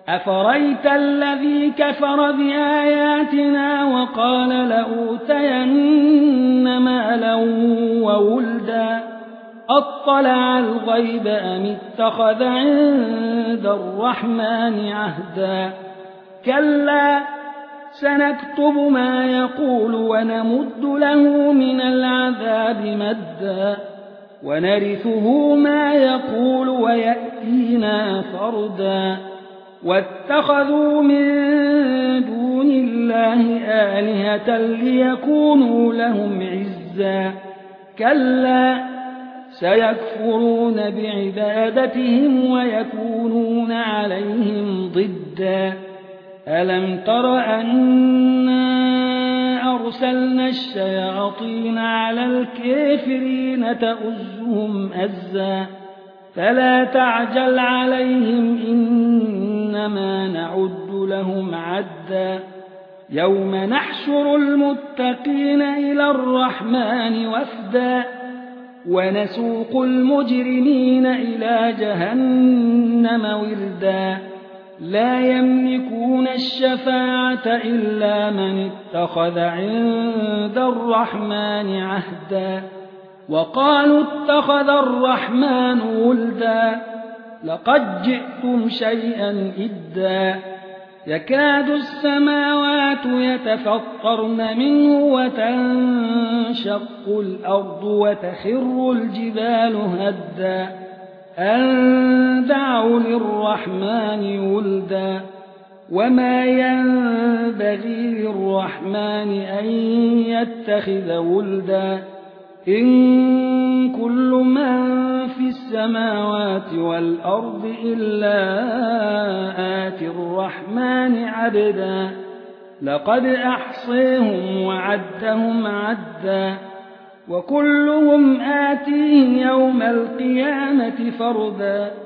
أفرأيت الذي كفر بآياتنا وقال لأوتين مالا وولدا أطلع الغيب أم اتخذ عند الرحمن عهدا كلا سنكتب ما يقول ونمد له من العذاب مدا ونرثه ما يقول ويأتينا فردا واتخذوا من دون الله آلهة ليكونوا لهم عزا كلا سيكفرون بعبادتهم ويكونون عليهم ضدا ألم تر أنا أرسلنا الشياطين على الكافرين تؤزهم أزا فلا تعجل عليهم إنما نعد لهم عدا يوم نحشر المتقين إلى الرحمن وفدا ونسوق المجرمين إلى جهنم وردا لا يملكون الشفاعة إلا من اتخذ عند الرحمن عهدا وقالوا اتخذ الرحمن ولدا لقد جئتم شيئا إدا يكاد السماوات يتفطرن منه وتنشق الأرض وتخر الجبال هدا أن دعوا للرحمن ولدا وما ينبغي للرحمن أن يتخذ ولدا إن كل من في السماوات والأرض إلا آتي الرحمن عبدا لقد أحصيهم وعدهم عدا وكلهم آتيه يوم القيامة فردا